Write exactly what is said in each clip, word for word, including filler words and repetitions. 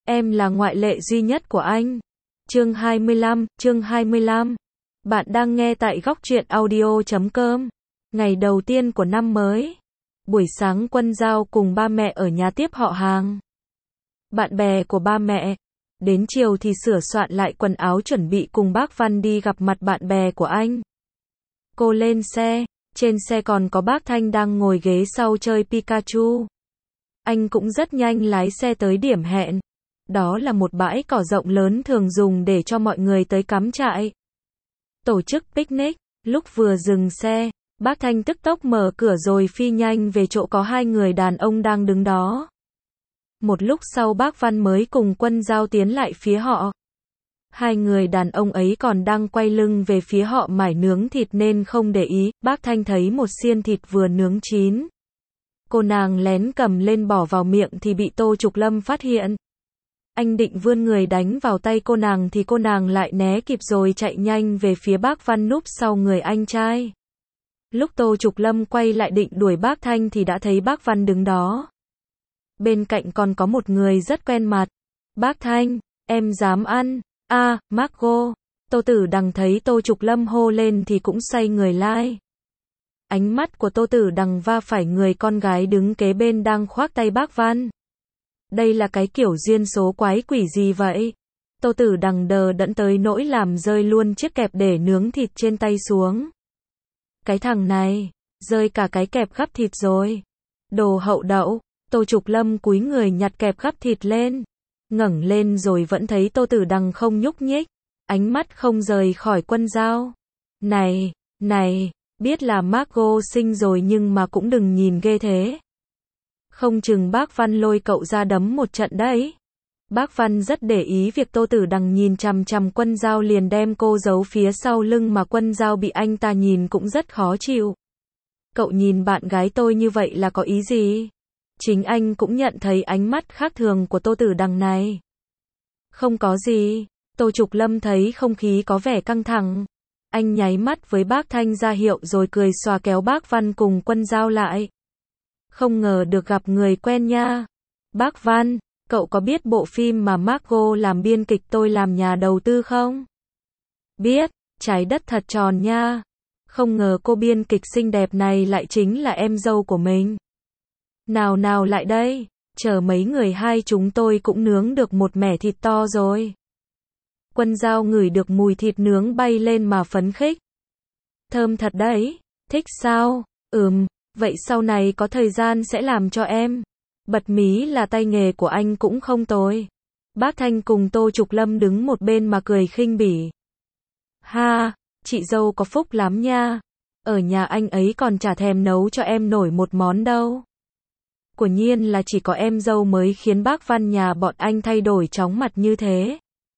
Em là ngoại lệ duy nhất của anh. Chương hai mươi lăm, chương hai mươi lăm. Bạn đang nghe tại góc truyện audio chấm com. Ngày đầu tiên của năm mới. Buổi sáng Quân Dao cùng ba mẹ ở nhà tiếp họ hàng. Bạn bè của ba mẹ. Đến chiều thì sửa soạn lại quần áo chuẩn bị cùng bác Văn đi gặp mặt bạn bè của anh. Cô lên xe. Trên xe còn có bác Thanh đang ngồi ghế sau chơi Pikachu. Anh cũng rất nhanh lái xe tới điểm hẹn. Đó là một bãi cỏ rộng lớn thường dùng để cho mọi người tới cắm trại. Tổ chức picnic. Lúc vừa dừng xe, bác Thanh tức tốc mở cửa rồi phi nhanh về chỗ có hai người đàn ông đang đứng đó. Một lúc sau bác Văn mới cùng Quân Dao tiến lại phía họ. Hai người đàn ông ấy còn đang quay lưng về phía họ mải nướng thịt nên không để ý. Bác Thanh thấy một xiên thịt vừa nướng chín. Cô nàng lén cầm lên bỏ vào miệng thì bị Tô Trục Lâm phát hiện. Anh định vươn người đánh vào tay cô nàng thì cô nàng lại né kịp rồi chạy nhanh về phía bác Văn núp sau người anh trai. Lúc Tô Trục Lâm quay lại định đuổi bác Thanh thì đã thấy bác Văn đứng đó. Bên cạnh còn có một người rất quen mặt. Bác Thanh, em dám ăn? A, à, Margot. Tô Tử Đằng thấy Tô Trục Lâm hô lên thì cũng xoay người lại. Ánh mắt của Tô Tử Đằng va phải người con gái đứng kế bên đang khoác tay bác Văn. Đây là cái kiểu duyên số quái quỷ gì vậy? Tô Tử Đằng đờ đẫn tới nỗi làm rơi luôn chiếc kẹp để nướng thịt trên tay xuống. Cái thằng này, rơi cả cái kẹp gắp thịt rồi. Đồ hậu đậu. Tô Trục Lâm cúi người nhặt kẹp gắp thịt lên. Ngẩng lên rồi vẫn thấy Tô Tử Đằng không nhúc nhích. Ánh mắt không rời khỏi Quân Dao. Này, này, biết là Margot xinh rồi nhưng mà cũng đừng nhìn ghê thế. Không chừng bác Văn lôi cậu ra đấm một trận đấy. Bác Văn rất để ý việc Tô Tử Đằng nhìn chằm chằm Quân Dao liền đem cô giấu phía sau lưng mà Quân Dao bị anh ta nhìn cũng rất khó chịu. Cậu nhìn bạn gái tôi như vậy là có ý gì? Chính anh cũng nhận thấy ánh mắt khác thường của Tô Tử Đằng này. Không có gì. Tô Trục Lâm thấy không khí có vẻ căng thẳng. Anh nháy mắt với bác Thanh ra hiệu rồi cười xòa kéo bác Văn cùng Quân Dao lại. Không ngờ được gặp người quen nha. Bác Văn, cậu có biết bộ phim mà Margot làm biên kịch tôi làm nhà đầu tư không? Biết, trái đất thật tròn nha. Không ngờ cô biên kịch xinh đẹp này lại chính là em dâu của mình. Nào nào lại đây, chờ mấy người hai chúng tôi cũng nướng được một mẻ thịt to rồi. Quân Dao ngửi được mùi thịt nướng bay lên mà phấn khích. Thơm thật đấy, thích sao? Ừm, vậy sau này có thời gian sẽ làm cho em. Bật mí là tay nghề của anh cũng không tồi. Bác Thanh cùng Tô Trục Lâm đứng một bên mà cười khinh bỉ. Ha, chị dâu có phúc lắm nha. Ở nhà anh ấy còn chả thèm nấu cho em nổi một món đâu. Quả nhiên là chỉ có em dâu mới khiến bác Văn nhà bọn anh thay đổi chóng mặt như thế.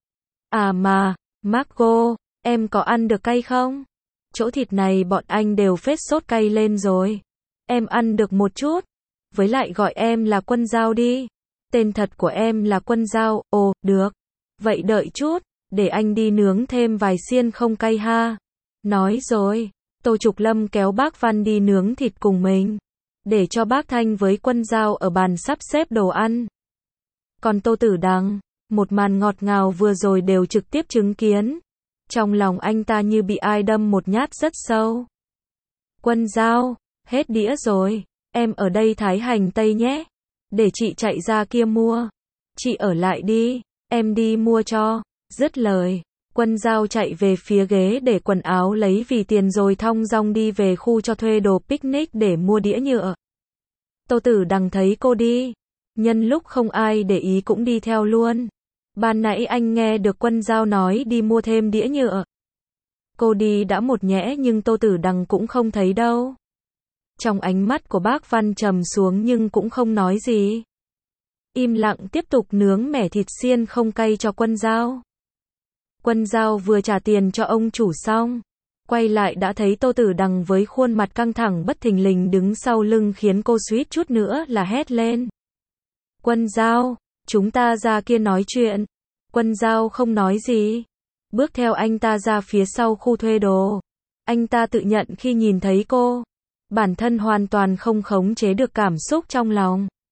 À mà, Margot, em có ăn được cay không? Chỗ thịt này bọn anh đều phết sốt cay lên rồi. Em ăn được một chút. Với lại gọi em là Quân Dao đi. Tên thật của em là Quân Dao. Ồ, được. Vậy đợi chút, để anh đi nướng thêm vài xiên không cay ha. Nói rồi, Tô Trục Lâm kéo bác Văn đi nướng thịt cùng mình. Để cho bác Thanh với Quân Dao ở bàn sắp xếp đồ ăn. Còn Tô Tử Đằng, một màn ngọt ngào vừa rồi đều trực tiếp chứng kiến. Trong lòng anh ta như bị ai đâm một nhát rất sâu. Quân Dao, hết đĩa rồi. Em ở đây thái hành tây nhé. Để chị chạy ra kia mua. Chị ở lại đi, em đi mua cho. Dứt lời, Quân Dao chạy về phía ghế để quần áo lấy vì tiền rồi thong dong đi về khu cho thuê đồ picnic để mua đĩa nhựa. Tô Tử Đằng thấy cô đi. Nhân lúc không ai để ý cũng đi theo luôn. Ban nãy anh nghe được Quân Dao nói đi mua thêm đĩa nhựa. Cô đi đã một nhẽ nhưng Tô Tử Đằng cũng không thấy đâu. Trong ánh mắt của bác Văn trầm xuống nhưng cũng không nói gì. Im lặng tiếp tục nướng mẻ thịt xiên không cay cho Quân Dao. Quân Dao vừa trả tiền cho ông chủ xong, quay lại đã thấy Tô Tử Đằng với khuôn mặt căng thẳng bất thình lình đứng sau lưng khiến cô suýt chút nữa là hét lên. Quân Dao, chúng ta ra kia nói chuyện. Quân Dao không nói gì. Bước theo anh ta ra phía sau khu thuê đồ. Anh ta tự nhận khi nhìn thấy cô, bản thân hoàn toàn không khống chế được cảm xúc trong lòng.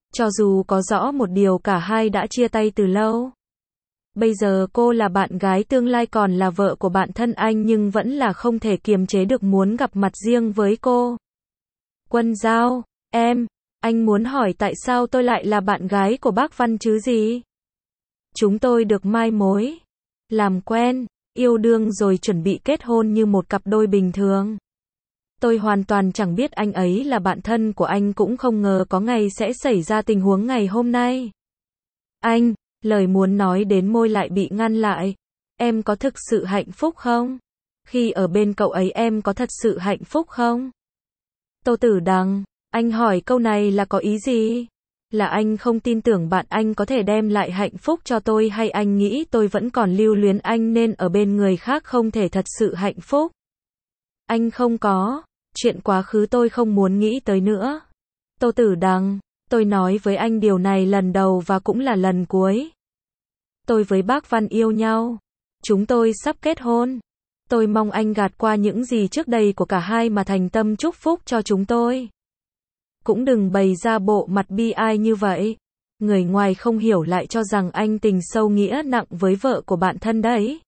Cho dù có rõ một điều cả hai đã chia tay từ lâu. Bây giờ cô là bạn gái tương lai còn là vợ của bạn thân anh nhưng vẫn là không thể kiềm chế được muốn gặp mặt riêng với cô. Quân Giao, em, anh muốn hỏi tại sao tôi lại là bạn gái của bác Văn chứ gì? Chúng tôi được mai mối, làm quen, yêu đương rồi chuẩn bị kết hôn như một cặp đôi bình thường. Tôi hoàn toàn chẳng biết anh ấy là bạn thân của anh cũng không ngờ có ngày sẽ xảy ra tình huống ngày hôm nay. Anh, lời muốn nói đến môi lại bị ngăn lại. Em có thực sự hạnh phúc không? Khi ở bên cậu ấy em có thật sự hạnh phúc không? Tô Tử Đằng, anh hỏi câu này là có ý gì? Là anh không tin tưởng bạn anh có thể đem lại hạnh phúc cho tôi hay anh nghĩ tôi vẫn còn lưu luyến anh nên ở bên người khác không thể thật sự hạnh phúc? Anh không có, chuyện quá khứ tôi không muốn nghĩ tới nữa. Tô Tử Đằng, tôi nói với anh điều này lần đầu và cũng là lần cuối. Tôi với bác Văn yêu nhau. Chúng tôi sắp kết hôn. Tôi mong anh gạt qua những gì trước đây của cả hai mà thành tâm chúc phúc cho chúng tôi. Cũng đừng bày ra bộ mặt bi ai như vậy. Người ngoài không hiểu lại cho rằng anh tình sâu nghĩa nặng với vợ của bạn thân đấy.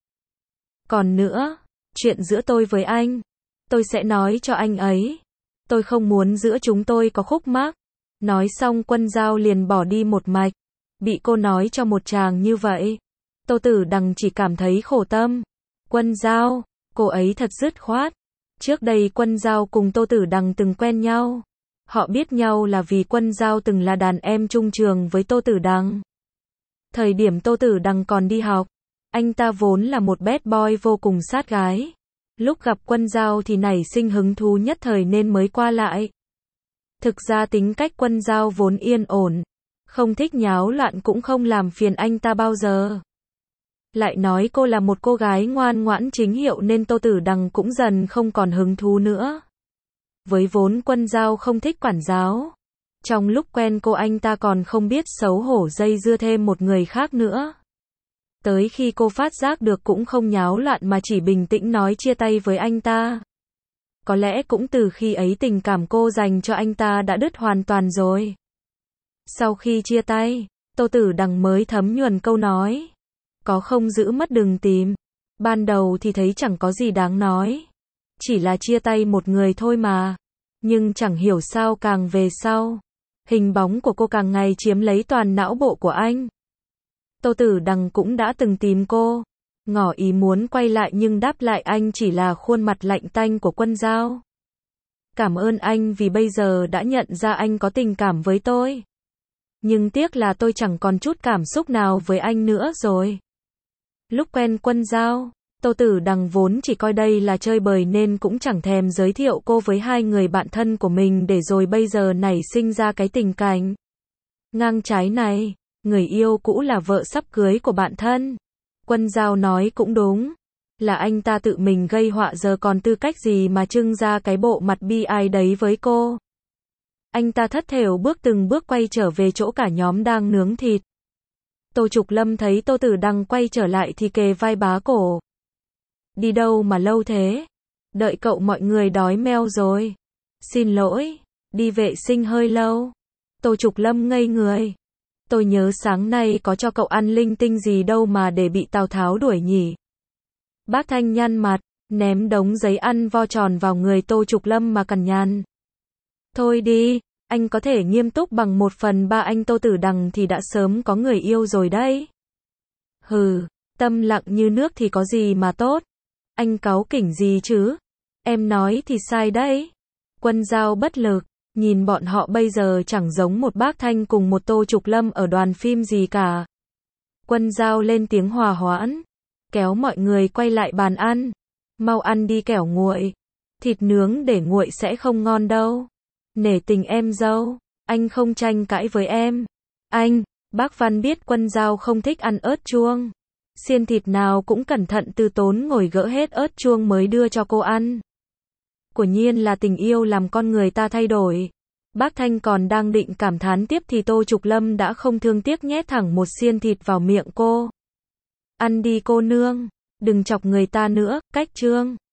Còn nữa, chuyện giữa tôi với anh, tôi sẽ nói cho anh ấy. Tôi không muốn giữa chúng tôi có khúc mắc. Nói xong Quân Giao liền bỏ đi một mạch. Bị cô nói cho một tràng như vậy. Tô Tử Đằng chỉ cảm thấy khổ tâm. Quân Giao, cô ấy thật dứt khoát. Trước đây Quân Giao cùng Tô Tử Đằng từng quen nhau. Họ biết nhau là vì Quân Giao từng là đàn em chung trường với Tô Tử Đằng. Thời điểm Tô Tử Đằng còn đi học, anh ta vốn là một bad boy vô cùng sát gái. Lúc gặp Quân Giao thì nảy sinh hứng thú nhất thời nên mới qua lại. Thực ra tính cách Quân Giao vốn yên ổn, không thích nháo loạn cũng không làm phiền anh ta bao giờ. Lại nói cô là một cô gái ngoan ngoãn chính hiệu nên Tô Tử Đằng cũng dần không còn hứng thú nữa. Với vốn Quân Giao không thích quản giáo. Trong lúc quen cô anh ta còn không biết xấu hổ dây dưa thêm một người khác nữa. Tới khi cô phát giác được cũng không nháo loạn mà chỉ bình tĩnh nói chia tay với anh ta. Có lẽ cũng từ khi ấy tình cảm cô dành cho anh ta đã đứt hoàn toàn rồi. Sau khi chia tay, Tô Tử Đằng mới thấm nhuần câu nói. Có không giữ mất đừng tìm. Ban đầu thì thấy chẳng có gì đáng nói. Chỉ là chia tay một người thôi mà. Nhưng chẳng hiểu sao càng về sau. Hình bóng của cô càng ngày chiếm lấy toàn não bộ của anh. Tô Tử Đằng cũng đã từng tìm cô. Ngỏ ý muốn quay lại nhưng đáp lại anh chỉ là khuôn mặt lạnh tanh của Quân Giao. Cảm ơn anh vì bây giờ đã nhận ra anh có tình cảm với tôi. Nhưng tiếc là tôi chẳng còn chút cảm xúc nào với anh nữa rồi. Lúc quen Quân Giao, Tô Tử Đằng vốn chỉ coi đây là chơi bời nên cũng chẳng thèm giới thiệu cô với hai người bạn thân của mình để rồi bây giờ nảy sinh ra cái tình cảnh ngang trái này. Người yêu cũ là vợ sắp cưới của bạn thân. Quân Giao nói cũng đúng. Là anh ta tự mình gây họa giờ còn tư cách gì mà trưng ra cái bộ mặt bi ai đấy với cô. Anh ta thất thểu bước từng bước quay trở về chỗ cả nhóm đang nướng thịt. Tô Trục Lâm thấy Tô Tử Đằng quay trở lại thì kề vai bá cổ. Đi đâu mà lâu thế? Đợi cậu mọi người đói meo rồi. Xin lỗi, đi vệ sinh hơi lâu. Tô Trục Lâm ngây người. Tôi nhớ sáng nay có cho cậu ăn linh tinh gì đâu mà để bị Tào Tháo đuổi nhỉ. Bác Thanh nhăn mặt, ném đống giấy ăn vo tròn vào người Tô Trục Lâm mà cằn nhằn. Thôi đi, anh có thể nghiêm túc bằng một phần ba anh Tô Tử Đằng thì đã sớm có người yêu rồi đấy. Hừ, tâm lặng như nước thì có gì mà tốt. Anh cáu kỉnh gì chứ? Em nói thì sai đấy. Quân Giao bất lực, nhìn bọn họ bây giờ chẳng giống một bác Thanh cùng một Tô Trục Lâm ở đoàn phim gì cả. Quân Giao lên tiếng hòa hoãn, kéo mọi người quay lại bàn ăn. Mau ăn đi kẻo nguội. Thịt nướng để nguội sẽ không ngon đâu. Nể tình em dâu, anh không tranh cãi với em. Anh, bác Văn biết Quân Giao không thích ăn ớt chuông. Xiên thịt nào cũng cẩn thận từ tốn ngồi gỡ hết ớt chuông mới đưa cho cô ăn. Quả nhiên là tình yêu làm con người ta thay đổi. Bác Thanh còn đang định cảm thán tiếp thì Tô Trục Lâm đã không thương tiếc nhét thẳng một xiên thịt vào miệng cô. Ăn đi cô nương, đừng chọc người ta nữa, cách trương.